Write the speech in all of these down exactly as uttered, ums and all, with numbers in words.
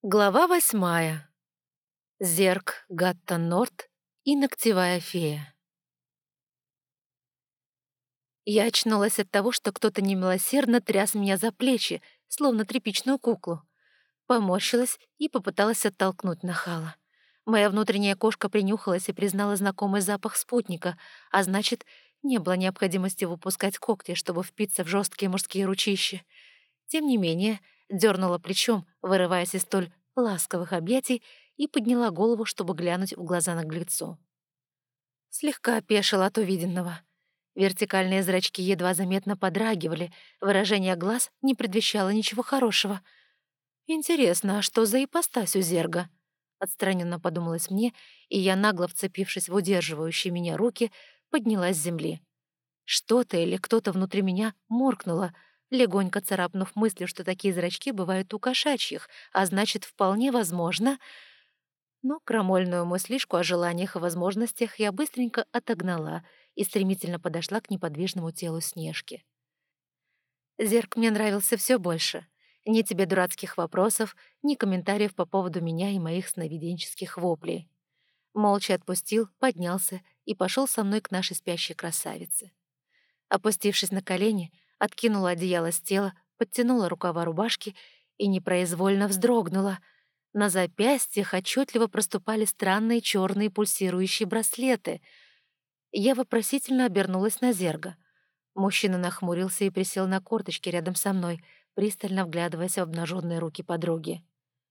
Глава восьмая. Зерк Гатта Норт и ногтевая фея. Я очнулась от того, что кто-то немилосердно тряс меня за плечи, словно тряпичную куклу. Поморщилась и попыталась оттолкнуть нахала. Моя внутренняя кошка принюхалась и признала знакомый запах спутника, а значит, не было необходимости выпускать когти, чтобы впиться в жесткие мужские ручища. Тем не менее, дернула плечом, вырываясь из столь ласковых объятий, и подняла голову, чтобы глянуть в глаза наглецу. Слегка опешила от увиденного. Вертикальные зрачки едва заметно подрагивали, выражение глаз не предвещало ничего хорошего. «Интересно, а что за ипостась у зерга?» Отстраненно подумалось мне, и я, нагло вцепившись в удерживающие меня руки, поднялась с земли. Что-то или кто-то внутри меня моркнуло, легонько царапнув мыслью, что такие зрачки бывают у кошачьих, а значит, вполне возможно... Но крамольную мыслишку о желаниях и возможностях я быстренько отогнала и стремительно подошла к неподвижному телу Снежки. Зерк мне нравился все больше. Ни тебе дурацких вопросов, ни комментариев по поводу меня и моих сновиденческих воплей. Молча отпустил, поднялся и пошел со мной к нашей спящей красавице. Опустившись на колени, откинула одеяло с тела, подтянула рукава рубашки и непроизвольно вздрогнула. На запястьях отчетливо проступали странные черные пульсирующие браслеты. Я вопросительно обернулась на зерга. Мужчина нахмурился и присел на корточки рядом со мной, пристально вглядываясь в обнаженные руки подруги.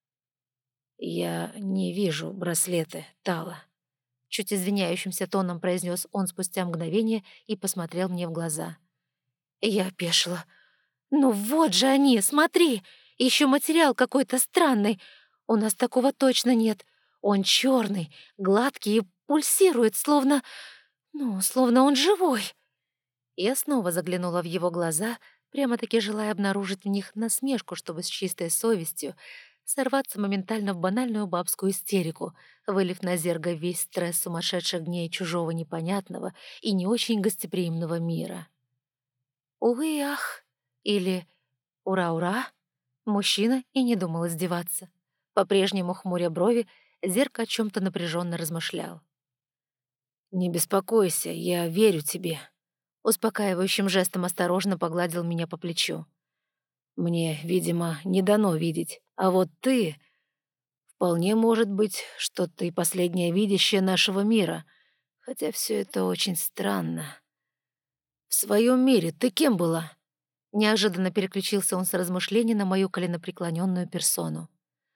«Я не вижу браслеты, Тала», — чуть извиняющимся тоном произнес он спустя мгновение и посмотрел мне в глаза. Я опешила. «Ну вот же они, смотри! Еще материал какой-то странный. У нас такого точно нет. Он черный, гладкий и пульсирует, словно... Ну, словно он живой». Я снова заглянула в его глаза, прямо-таки желая обнаружить в них насмешку, чтобы с чистой совестью сорваться моментально в банальную бабскую истерику, вылив на зерга весь стресс сумасшедших дней чужого непонятного и не очень гостеприимного мира. Увы и ах, или ура-ура, мужчина и не думал издеваться. По-прежнему хмуря брови, зерк о чем-то напряженно размышлял. «Не беспокойся, я верю тебе», — успокаивающим жестом осторожно погладил меня по плечу. «Мне, видимо, не дано видеть, а вот ты... Вполне может быть, что ты последняя видящая нашего мира, хотя все это очень странно. В своем мире ты кем была?» Неожиданно переключился он с размышлений на мою коленопреклоненную персону.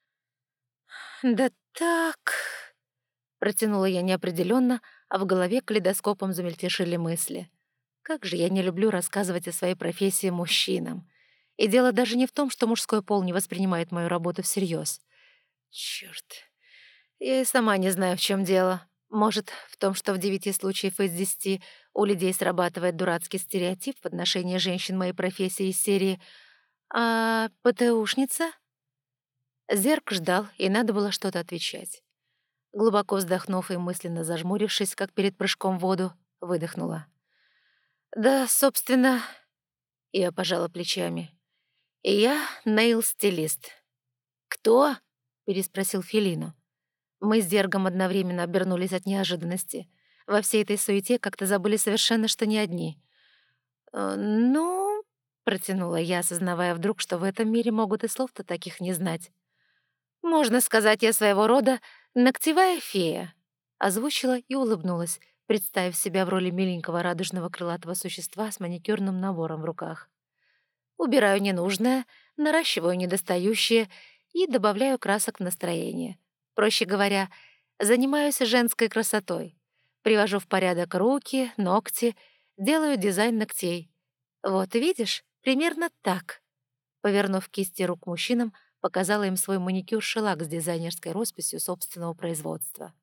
«Да так...» — протянула я неопределенно, а в голове калейдоскопом замельтешили мысли. «Как же я не люблю рассказывать о своей профессии мужчинам. И дело даже не в том, что мужской пол не воспринимает мою работу всерьез. Чёрт, я и сама не знаю, в чем дело. Может, в том, что в девяти случаях из десяти у людей срабатывает дурацкий стереотип в отношении женщин моей профессии из серии «А ПТУшница?» Зерк ждал, и надо было что-то отвечать. Глубоко вздохнув и мысленно зажмурившись, как перед прыжком в воду, выдохнула. «Да, собственно...» — я пожала плечами. «И я нейл-стилист». «Кто?» — переспросил Фелину. Мы с Зергом одновременно обернулись от неожиданности. Во всей этой суете как-то забыли совершенно, что не одни. «Э, «Ну...» — протянула я, осознавая вдруг, что в этом мире могут и слов-то таких не знать. «Можно сказать, я своего рода ногтевая фея», — озвучила и улыбнулась, представив себя в роли миленького радужного крылатого существа с маникюрным набором в руках. Убираю ненужное, наращиваю недостающее и добавляю красок в настроение. Проще говоря, занимаюсь женской красотой. Привожу в порядок руки, ногти, делаю дизайн ногтей. Вот видишь, примерно так. Повернув кисти рук мужчинам, показала им свой маникюр-шелак с дизайнерской росписью собственного производства.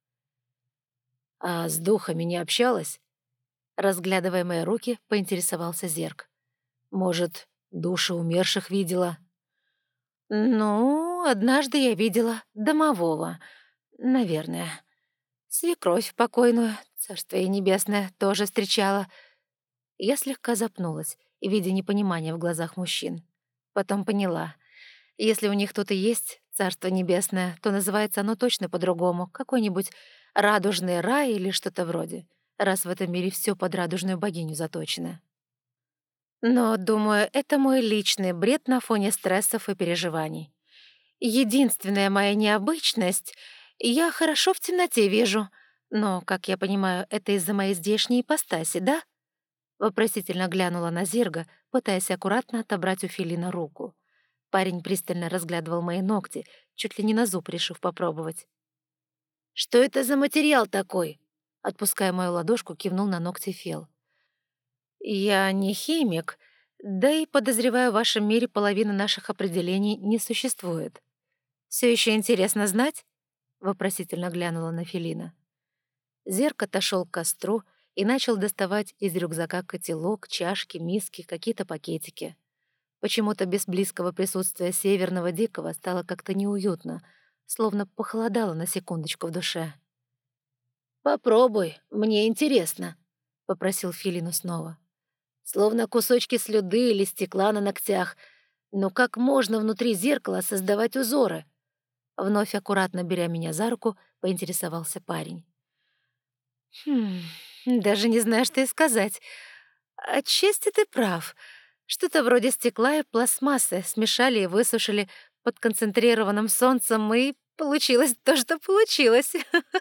«А с духами не общалась?» Разглядывая мои руки, поинтересовался Зерк. «Может, души умерших видела?» «Ну, однажды я видела домового, наверное. Свекровь покойную, царство ей небесное, тоже встречала». Я слегка запнулась, видя непонимание в глазах мужчин. Потом поняла. Если у них тут и есть Царство Небесное, то называется оно точно по-другому, какой-нибудь радужный рай или что-то вроде, раз в этом мире все под радужную богиню заточено. Но, думаю, это мой личный бред на фоне стрессов и переживаний. Единственная моя необычность — я хорошо в темноте вижу, но, как я понимаю, это из-за моей здешней ипостаси, да? Вопросительно глянула на Зерга, пытаясь аккуратно отобрать у Филина руку. Парень пристально разглядывал мои ногти, чуть ли не на зуб решив попробовать. «Что это за материал такой?» Отпуская мою ладошку, кивнул на ногти Фел. «Я не химик, да и, подозреваю, в вашем мире половины наших определений не существует. Все еще интересно знать?» — вопросительно глянула на Филина. Зерк отошел к костру и начал доставать из рюкзака котелок, чашки, миски, какие-то пакетики. Почему-то без близкого присутствия северного дикого стало как-то неуютно, словно похолодало на секундочку в душе. «Попробуй, мне интересно», — попросил Филину снова. «Словно кусочки слюды или стекла на ногтях. Но как можно внутри зеркала создавать узоры?» Вновь аккуратно беря меня за руку, поинтересовался парень. «Хм, даже не знаю, что и сказать. Отчасти ты прав. Что-то вроде стекла и пластмассы смешали и высушили под концентрированным солнцем, и получилось то, что получилось».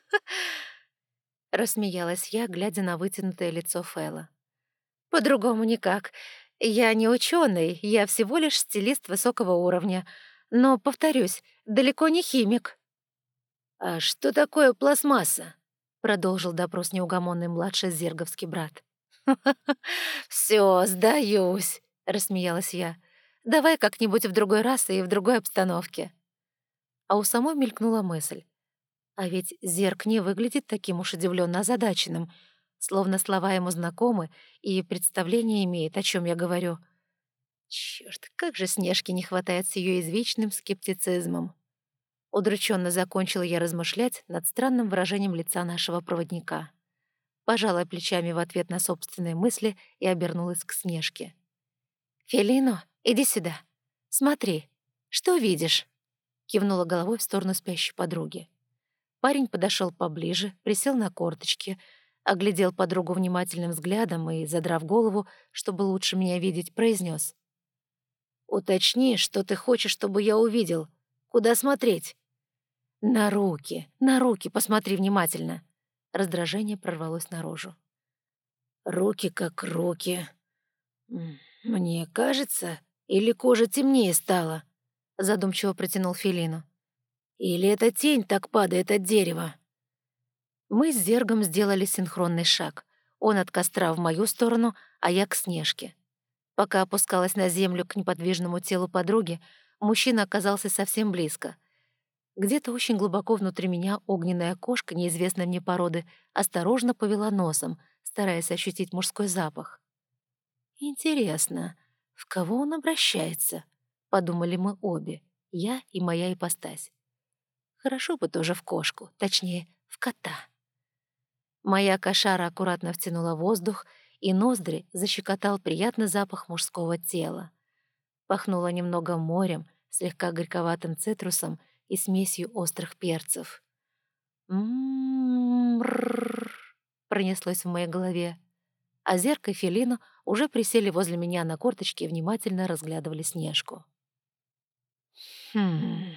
Рассмеялась я, глядя на вытянутое лицо Фэла. «По-другому никак. Я не ученый, я всего лишь стилист высокого уровня. Но, повторюсь, далеко не химик». «А что такое пластмасса?» — продолжил допрос неугомонный младший зерговский брат. «Все, сдаюсь», — рассмеялась я. «Давай как-нибудь в другой раз и в другой обстановке». А у самой мелькнула мысль. А ведь Зерк не выглядит таким уж удивленно озадаченным, словно слова ему знакомы и представление имеет, о чем я говорю. Черт, как же Снежки не хватает с ее извечным скептицизмом. Удрученно закончила я размышлять над странным выражением лица нашего проводника. Пожала плечами в ответ на собственные мысли и обернулась к Снежке. «Фелино, иди сюда. Смотри, что видишь?» Кивнула головой в сторону спящей подруги. Парень подошел поближе, присел на корточки, оглядел подругу внимательным взглядом и, задрав голову, чтобы лучше меня видеть, произнес: «Уточни, что ты хочешь, чтобы я увидел. Куда смотреть?» «На руки, на руки посмотри внимательно». Раздражение прорвалось наружу. «Руки как руки. М, Мне кажется, или кожа темнее стала?» Задумчиво протянул Фелину. «Или эта тень так падает от дерева?» Мы с Зергом сделали синхронный шаг. Он от костра в мою сторону, а я к Снежке. Пока опускалась на землю к неподвижному телу подруги, мужчина оказался совсем близко. Где-то очень глубоко внутри меня огненная кошка неизвестной мне породы осторожно повела носом, стараясь ощутить мужской запах. «Интересно, в кого он обращается?» — подумали мы обе, я и моя ипостась. Хорошо бы тоже в кошку, точнее, в кота. Моя кошара аккуратно втянула воздух, и ноздри защекотал приятный запах мужского тела. Пахнуло немного морем, слегка горьковатым цитрусом и смесью острых перцев. «М-м-м-р-р-р», пронеслось в моей голове. А Зерк и Фелина уже присели возле меня на корточки и внимательно разглядывали Снежку. «Хм...»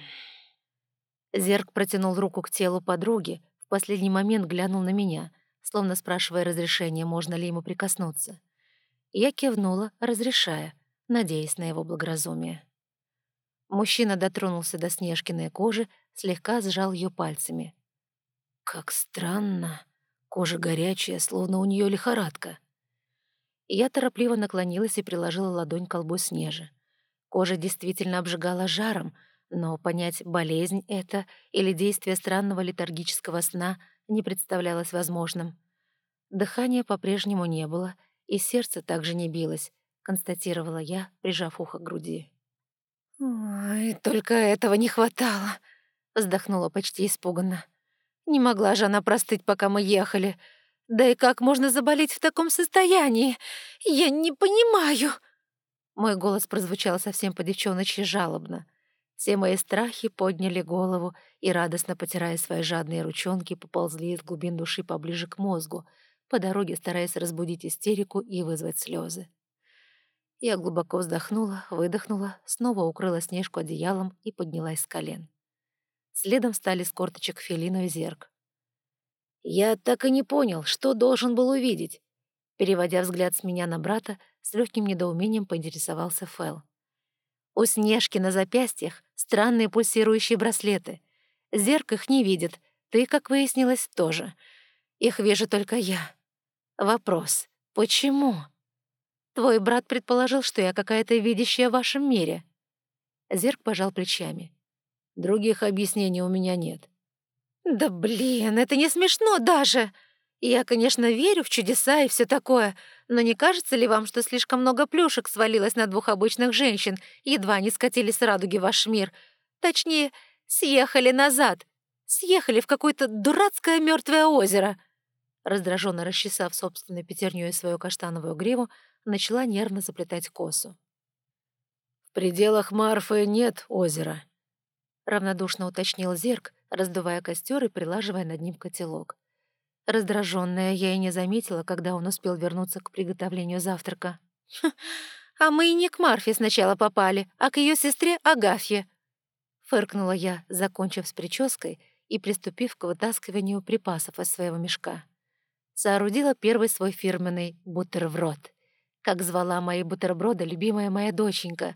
Зерк протянул руку к телу подруги, в последний момент глянул на меня, словно спрашивая разрешения, можно ли ему прикоснуться. Я кивнула, разрешая, надеясь на его благоразумие. Мужчина дотронулся до Снежкиной кожи, слегка сжал ее пальцами. «Как странно. Кожа горячая, словно у нее лихорадка». Я торопливо наклонилась и приложила ладонь к колбу Снежи. Кожа действительно обжигала жаром, но понять, болезнь это или действие странного летаргического сна не представлялось возможным. Дыхания по-прежнему не было, и сердце также не билось, констатировала я, прижав ухо к груди. «Ой, только этого не хватало», — вздохнула почти испуганно. «Не могла же она простыть, пока мы ехали. Да и как можно заболеть в таком состоянии? Я не понимаю». Мой голос прозвучал совсем по-девчоночьи жалобно. Все мои страхи подняли голову и, радостно потирая свои жадные ручонки, поползли из глубин души поближе к мозгу, по дороге стараясь разбудить истерику и вызвать слезы. Я глубоко вздохнула, выдохнула, снова укрыла Снежку одеялом и поднялась с колен. Следом встали с корточек Фелину и Зерк. «Я так и не понял, что должен был увидеть?» Переводя взгляд с меня на брата, с легким недоумением поинтересовался Фэл. «У Снежки на запястьях странные пульсирующие браслеты. Зерк их не видит, ты, как выяснилось, тоже. Их вижу только я. Вопрос, почему? Твой брат предположил, что я какая-то видящая в вашем мире». Зерк пожал плечами. «Других объяснений у меня нет». «Да блин, это не смешно даже! Я, конечно, верю в чудеса и все такое, но не кажется ли вам, что слишком много плюшек свалилось на двух обычных женщин, едва не скатились с радуги в ваш мир? Точнее, съехали назад, съехали в какое-то дурацкое мертвое озеро!» Раздраженно расчесав собственной пятернёй свою каштановую гриву, начала нервно заплетать косу. «В пределах Марфы нет озера», — равнодушно уточнил Зерк, раздувая костер и прилаживая над ним котелок. Раздраженная, я и не заметила, когда он успел вернуться к приготовлению завтрака. «Хм, а мы и не к Марфе сначала попали, а к ее сестре Агафье», — фыркнула я, закончив с прической и приступив к вытаскиванию припасов из своего мешка. Соорудила первый свой фирменный бутерброд, как звала мои бутерброды любимая моя доченька.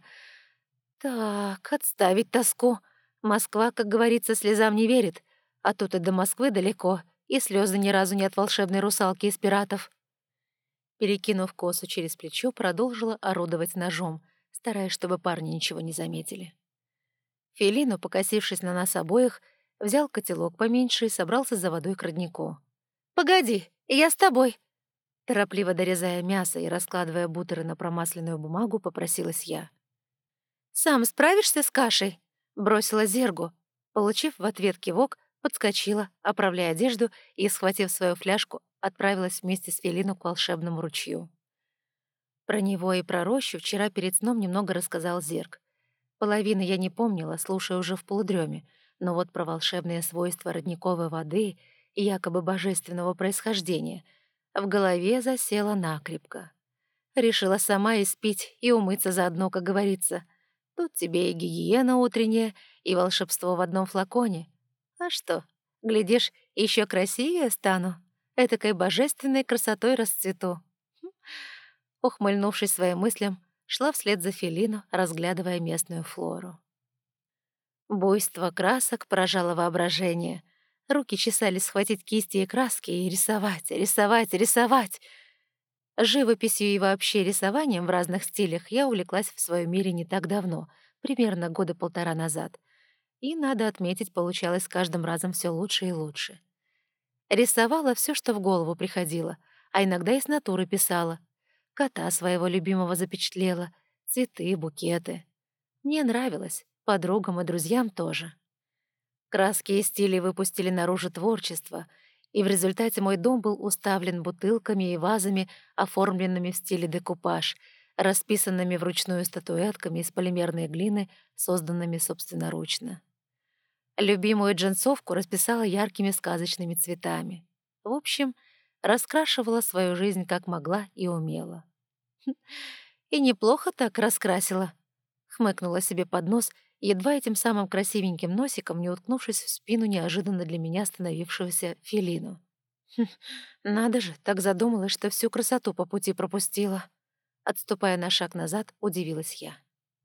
Так, отставить тоску. Москва, как говорится, слезам не верит, а тут и до Москвы далеко, и слезы ни разу не от волшебной русалки из пиратов. Перекинув косу через плечо, продолжила орудовать ножом, стараясь, чтобы парни ничего не заметили. Фелину, покосившись на нас обоих, взял котелок поменьше и собрался за водой к роднику. «Погоди, я с тобой!» Торопливо дорезая мясо и раскладывая бутеры на промасленную бумагу, попросилась я. «Сам справишься с кашей?» — бросила Зергу. Получив в ответ кивок, подскочила, оправляя одежду и, схватив свою фляжку, отправилась вместе с Фелину к волшебному ручью. Про него и про рощу вчера перед сном немного рассказал Зерг. Половины я не помнила, слушая уже в полудреме, но вот про волшебные свойства родниковой воды и якобы божественного происхождения в голове засела накрепко. Решила сама испить и умыться заодно, как говорится. Тут тебе и гигиена утренняя, и волшебство в одном флаконе. А что, глядишь, еще красивее стану, этакой божественной красотой расцвету. Хм. Ухмыльнувшись своим мыслям, шла вслед за Фелину, разглядывая местную флору. Буйство красок поражало воображение. Руки чесались схватить кисти и краски и рисовать, рисовать, рисовать. Живописью и вообще рисованием в разных стилях я увлеклась в своем мире не так давно, примерно года полтора назад. И, надо отметить, получалось с каждым разом все лучше и лучше. Рисовала все, что в голову приходило, а иногда и с натуры писала. Кота своего любимого запечатлела, цветы, букеты. Мне нравилось, подругам и друзьям тоже. Краски и стили выпустили наружу творчество, и в результате мой дом был уставлен бутылками и вазами, оформленными в стиле декупаж, расписанными вручную статуэтками из полимерной глины, созданными собственноручно. Любимую джинсовку расписала яркими сказочными цветами. В общем, раскрашивала свою жизнь как могла и умела. «И неплохо так раскрасила», — хмыкнула себе под нос, едва этим самым красивеньким носиком не уткнувшись в спину неожиданно для меня остановившегося Фелину. Хм, надо же, так задумалась, что всю красоту по пути пропустила. Отступая на шаг назад, удивилась я.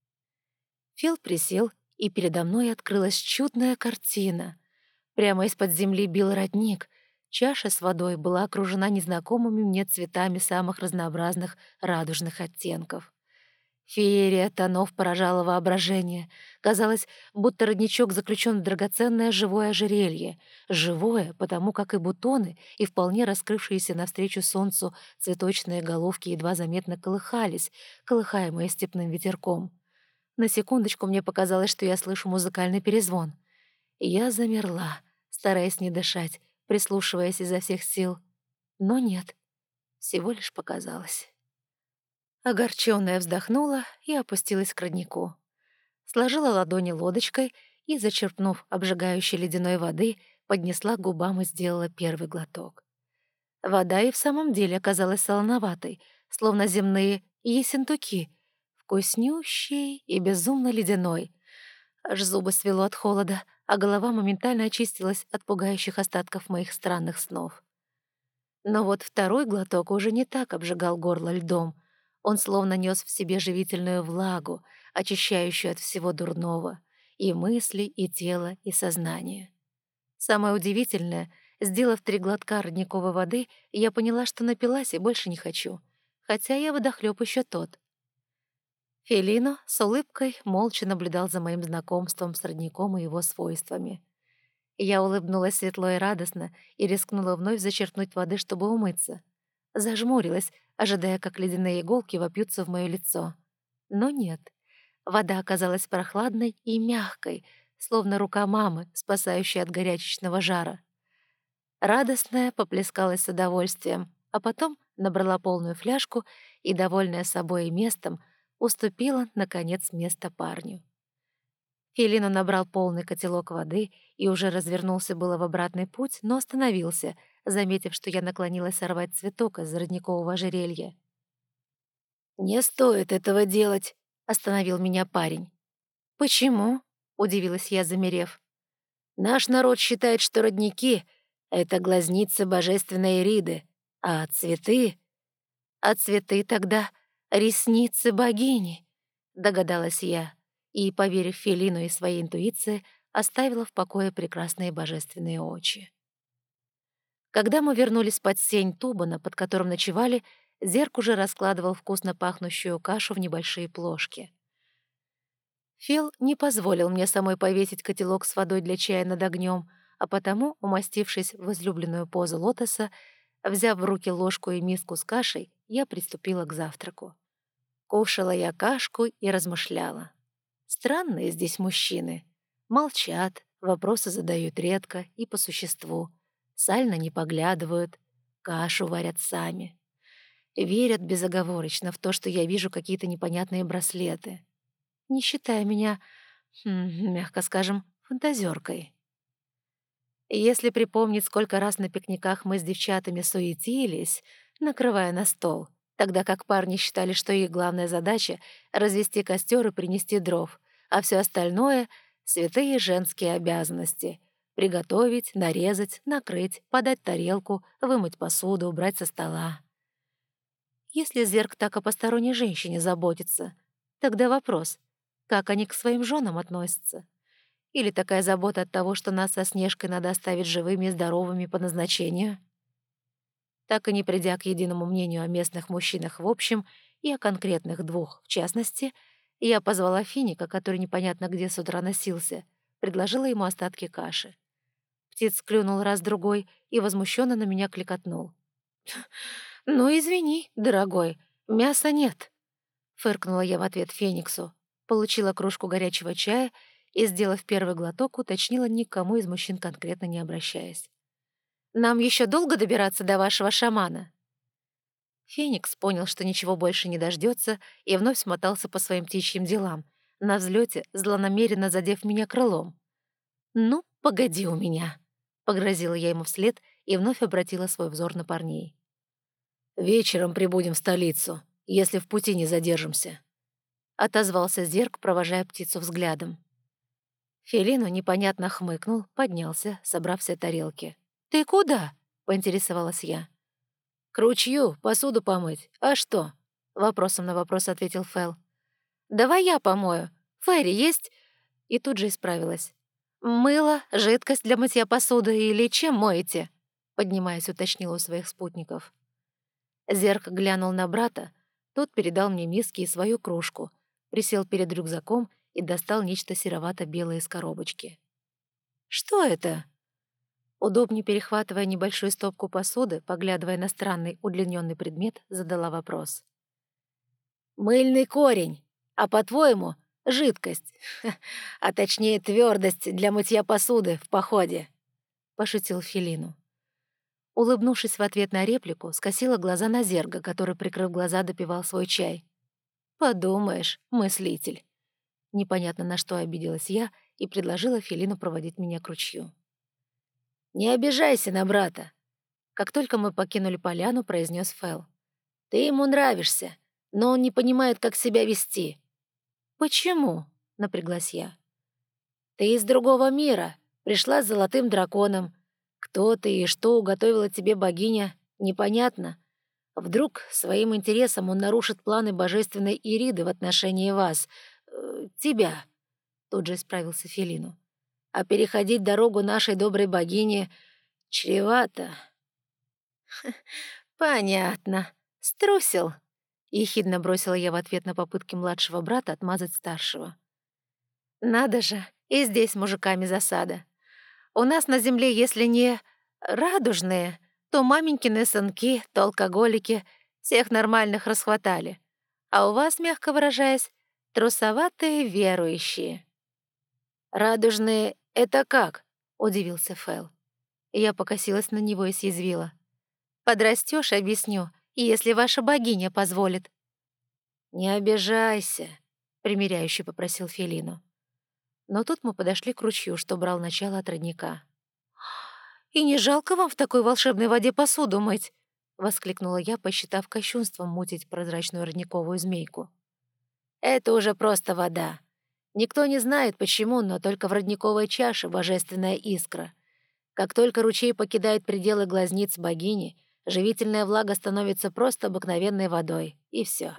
Фил присел, и передо мной открылась чудная картина. Прямо из-под земли бил родник. Чаша с водой была окружена незнакомыми мне цветами самых разнообразных радужных оттенков. Феерия тонов поражала воображение. Казалось, будто родничок заключен в драгоценное живое ожерелье. Живое, потому как и бутоны, и вполне раскрывшиеся навстречу солнцу цветочные головки едва заметно колыхались, колыхаемые степным ветерком. На секундочку мне показалось, что я слышу музыкальный перезвон. И я замерла, стараясь не дышать, прислушиваясь изо всех сил. Но нет, всего лишь показалось. Огорчённая вздохнула и опустилась к роднику. Сложила ладони лодочкой и, зачерпнув обжигающей ледяной воды, поднесла к губам и сделала первый глоток. Вода и в самом деле оказалась солоноватой, словно земные ессентуки, вкуснющей и безумно ледяной. Аж зубы свело от холода, а голова моментально очистилась от пугающих остатков моих странных снов. Но вот второй глоток уже не так обжигал горло льдом. Он словно нес в себе живительную влагу, очищающую от всего дурного, и мысли, и тело, и сознание. Самое удивительное, сделав три глотка родниковой воды, я поняла, что напилась и больше не хочу, хотя я водохлёб еще тот. Фелино с улыбкой молча наблюдал за моим знакомством с родником и его свойствами. Я улыбнулась светло и радостно и рискнула вновь зачерпнуть воды, чтобы умыться. Зажмурилась, ожидая, как ледяные иголки вопьются в моё лицо. Но нет. Вода оказалась прохладной и мягкой, словно рука мамы, спасающая от горячечного жара. Радостная поплескалась с удовольствием, а потом набрала полную фляжку и, довольная собой и местом, уступила, наконец, место парню. Фелино набрал полный котелок воды и уже развернулся было в обратный путь, но остановился, заметив, что я наклонилась сорвать цветок из родникового ожерелья. «Не стоит этого делать», — остановил меня парень. «Почему?» — удивилась я, замерев. «Наш народ считает, что родники — это глазницы божественной Ириды, а цветы... А цветы тогда ресницы богини», — догадалась я, и, поверив Фелину и своей интуиции, оставила в покое прекрасные божественные очи. Когда мы вернулись под сень тубана, под которым ночевали, Зерк уже раскладывал вкусно пахнущую кашу в небольшие плошки. Фел не позволил мне самой повесить котелок с водой для чая над огнем, а потому, умастившись в излюбленную позу лотоса, взяв в руки ложку и миску с кашей, я приступила к завтраку. Кушала я кашку и размышляла. Странные здесь мужчины. Молчат, вопросы задают редко и по существу. Сально не поглядывают, кашу варят сами. Верят безоговорочно в то, что я вижу какие-то непонятные браслеты, не считая меня, хм, мягко скажем, фантазеркой. Если припомнить, сколько раз на пикниках мы с девчатами суетились, накрывая на стол, тогда как парни считали, что их главная задача — развести костер и принести дров, а все остальное — святые женские обязанности — приготовить, нарезать, накрыть, подать тарелку, вымыть посуду, убрать со стола. Если Зерк так о посторонней женщине заботится, тогда вопрос — как они к своим женам относятся? Или такая забота от того, что нас со Снежкой надо оставить живыми и здоровыми по назначению? Так и не придя к единому мнению о местных мужчинах в общем и о конкретных двух в частности, я позвала Финика, который непонятно где с утра носился, предложила ему остатки каши. Птиц клюнул раз-другой и возмущенно на меня кликотнул. «Ну, извини, дорогой, мяса нет», — фыркнула я в ответ Фениксу, получила кружку горячего чая и, сделав первый глоток, уточнила, никому из мужчин конкретно не обращаясь. «Нам еще долго добираться до вашего шамана?» Феникс понял, что ничего больше не дождется, и вновь смотался по своим птичьим делам, на взлете злонамеренно задев меня крылом. «Ну, погоди у меня», — погрозила я ему вслед и вновь обратила свой взор на парней. «Вечером прибудем в столицу, если в пути не задержимся», — отозвался Зерк, провожая птицу взглядом. Фелино непонятно хмыкнул, поднялся, собрав все тарелки. «Ты куда?» — поинтересовалась я. «К ручью, посуду помыть. А что?» — вопросом на вопрос ответил Фэл. «Давай я помою. Фэри есть?» И тут же исправилась. «Мыло, жидкость для мытья посуды или чем моете?» Поднимаясь, уточнила у своих спутников. Зерк глянул на брата, тот передал мне миски и свою кружку, присел перед рюкзаком и достал нечто серовато-белое из коробочки. «Что это?» Удобнее перехватывая небольшую стопку посуды, поглядывая на странный удлиненный предмет, задала вопрос. «Мыльный корень, а по-твоему, жидкость, а точнее твердость для мытья посуды в походе», — пошутил Фелину. Улыбнувшись в ответ на реплику, скосила глаза на Зерга, который, прикрыв глаза, допивал свой чай. «Подумаешь, мыслитель». Непонятно на что обиделась я и предложила Фелину проводить меня к ручью. «Не обижайся на брата», — как только мы покинули поляну, произнес Фэл. «Ты ему нравишься, но он не понимает, как себя вести». «Почему?» — напряглась я. «Ты из другого мира, пришла с золотым драконом. Кто ты и что уготовила тебе богиня, непонятно. Вдруг своим интересом он нарушит планы божественной Ириды в отношении вас, э, тебя», — тут же исправился Фелину. «А переходить дорогу нашей доброй богине чревато». «Понятно. Струсил», — ехидно бросила я в ответ на попытки младшего брата отмазать старшего. «Надо же, и здесь мужиками засада. У нас на земле, если не радужные, то маменькины сынки, то алкоголики, всех нормальных расхватали. А у вас, мягко выражаясь, трусоватые верующие». «Радужные — это как?» — удивился Фэл. Я покосилась на него и съязвила. «Подрастёшь — объясню, если ваша богиня позволит». «Не обижайся», — примиряюще попросил Фелину. Но тут мы подошли к ручью, что брал начало от родника. «И не жалко вам в такой волшебной воде посуду мыть?» — воскликнула я, посчитав кощунством мутить прозрачную родниковую змейку. «Это уже просто вода. Никто не знает, почему, но только в родниковой чаше божественная искра. Как только ручей покидает пределы глазниц богини, живительная влага становится просто обыкновенной водой, и все».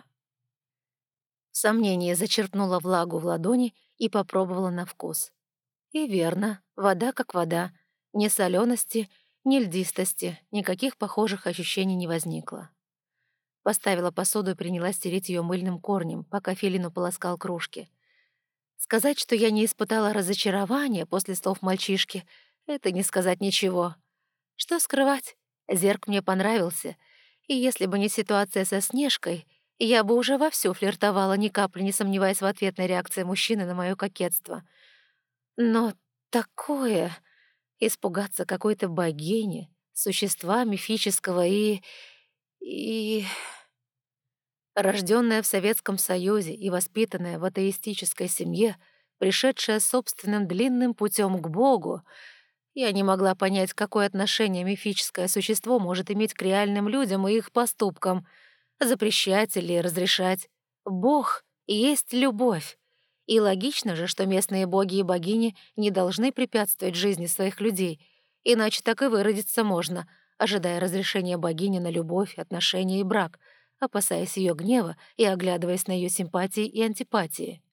В сомнении зачерпнула влагу в ладони и попробовала на вкус. И верно, вода как вода. Ни солености, ни льдистости, никаких похожих ощущений не возникло. Поставила посуду и принялась тереть ее мыльным корнем, пока Фелину полоскал кружки. Сказать, что я не испытала разочарования после слов мальчишки, это не сказать ничего. Что скрывать? Зерк мне понравился, и если бы не ситуация со Снежкой, я бы уже вовсю флиртовала, ни капли не сомневаясь в ответной реакции мужчины на мое кокетство. Но такое... Испугаться какой-то богини, существа мифического и... и... Рожденная в Советском Союзе и воспитанная в атеистической семье, пришедшая собственным длинным путем к Богу, я не могла понять, какое отношение мифическое существо может иметь к реальным людям и их поступкам, запрещать или разрешать. Бог есть любовь. И логично же, что местные боги и богини не должны препятствовать жизни своих людей, иначе так и выродиться можно, ожидая разрешения богини на любовь, отношения и брак, опасаясь ее гнева и оглядываясь на ее симпатии и антипатии.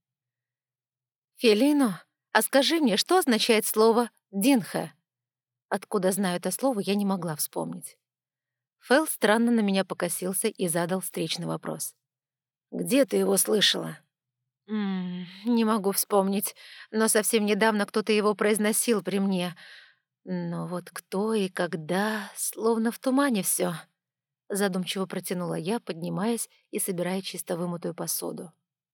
«Фелино, а скажи мне, что означает слово «динха»?» Откуда знаю это слово, я не могла вспомнить. Фэл странно на меня покосился и задал встречный вопрос. «Где ты его слышала?» М, не могу вспомнить, но совсем недавно кто-то его произносил при мне. Но вот кто и когда, словно в тумане все. Задумчиво протянула я, поднимаясь и собирая чисто вымытую посуду.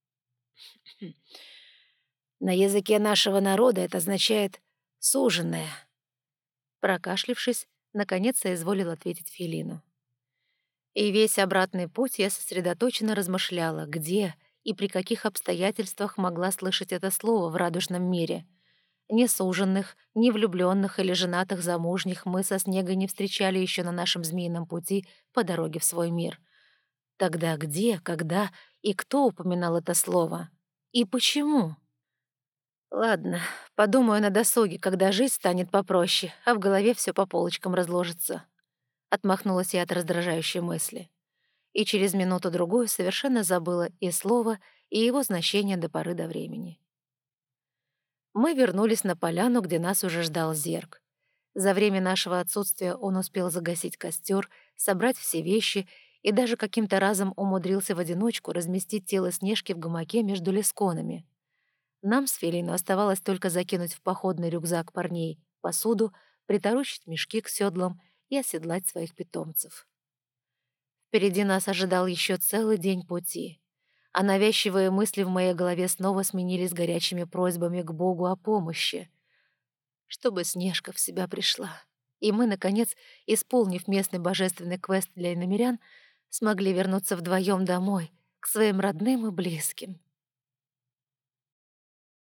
«На языке нашего народа это означает «суженая». Прокашлившись, наконец соизволил ответить Фелину. И весь обратный путь я сосредоточенно размышляла, где и при каких обстоятельствах могла слышать это слово в радужном мире. Ни суженных, ни влюбленных или женатых замужних мы со Снегой не встречали еще на нашем змеином пути по дороге в свой мир. Тогда где, когда и кто упоминал это слово? И почему? Ладно, подумаю на досуге, когда жизнь станет попроще, а в голове все по полочкам разложится. Отмахнулась я от раздражающей мысли. И через минуту-другую совершенно забыла и слово, и его значение до поры до времени. Мы вернулись на поляну, где нас уже ждал Зерк. За время нашего отсутствия он успел загасить костер, собрать все вещи и даже каким-то разом умудрился в одиночку разместить тело Снежки в гамаке между лесконами. Нам с Фелиной оставалось только закинуть в походный рюкзак парней посуду, приторочить мешки к седлам и оседлать своих питомцев. Впереди нас ожидал еще целый день пути, а навязчивые мысли в моей голове снова сменились горячими просьбами к Богу о помощи. Чтобы Снежка в себя пришла, и мы, наконец, исполнив местный божественный квест для иномирян, смогли вернуться вдвоем домой, к своим родным и близким.